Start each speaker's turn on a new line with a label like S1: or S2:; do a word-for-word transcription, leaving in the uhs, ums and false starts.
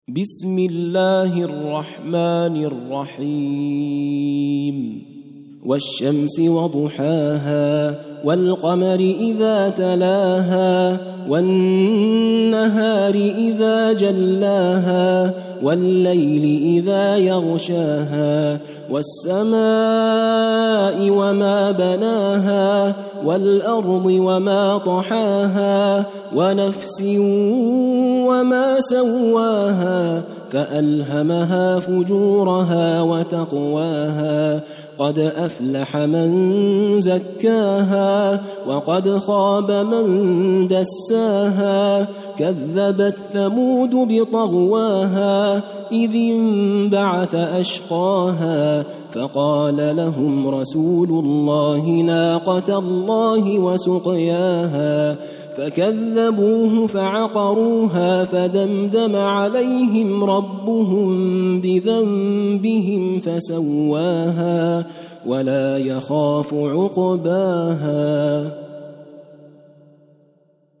S1: بسم الله الرحمن الرحيم والشمس وضحاها والقمر إذا تلاها والنهار إذا جلاها والليل إذا يغشاها والسماء وما بناها والأرض وما طحاها ونفس وما سواها فألهمها فجورها وتقواها قد أفلح من زكاها وقد خاب من دساها كذبت ثمود بطغواها إذ انبعث أشقاها فقال لهم رسول الله ناقة الله وسقياها فكذبوه فعقروها فدمدم عليهم ربهم بذنبهم فسواها ولا يخاف عقباها.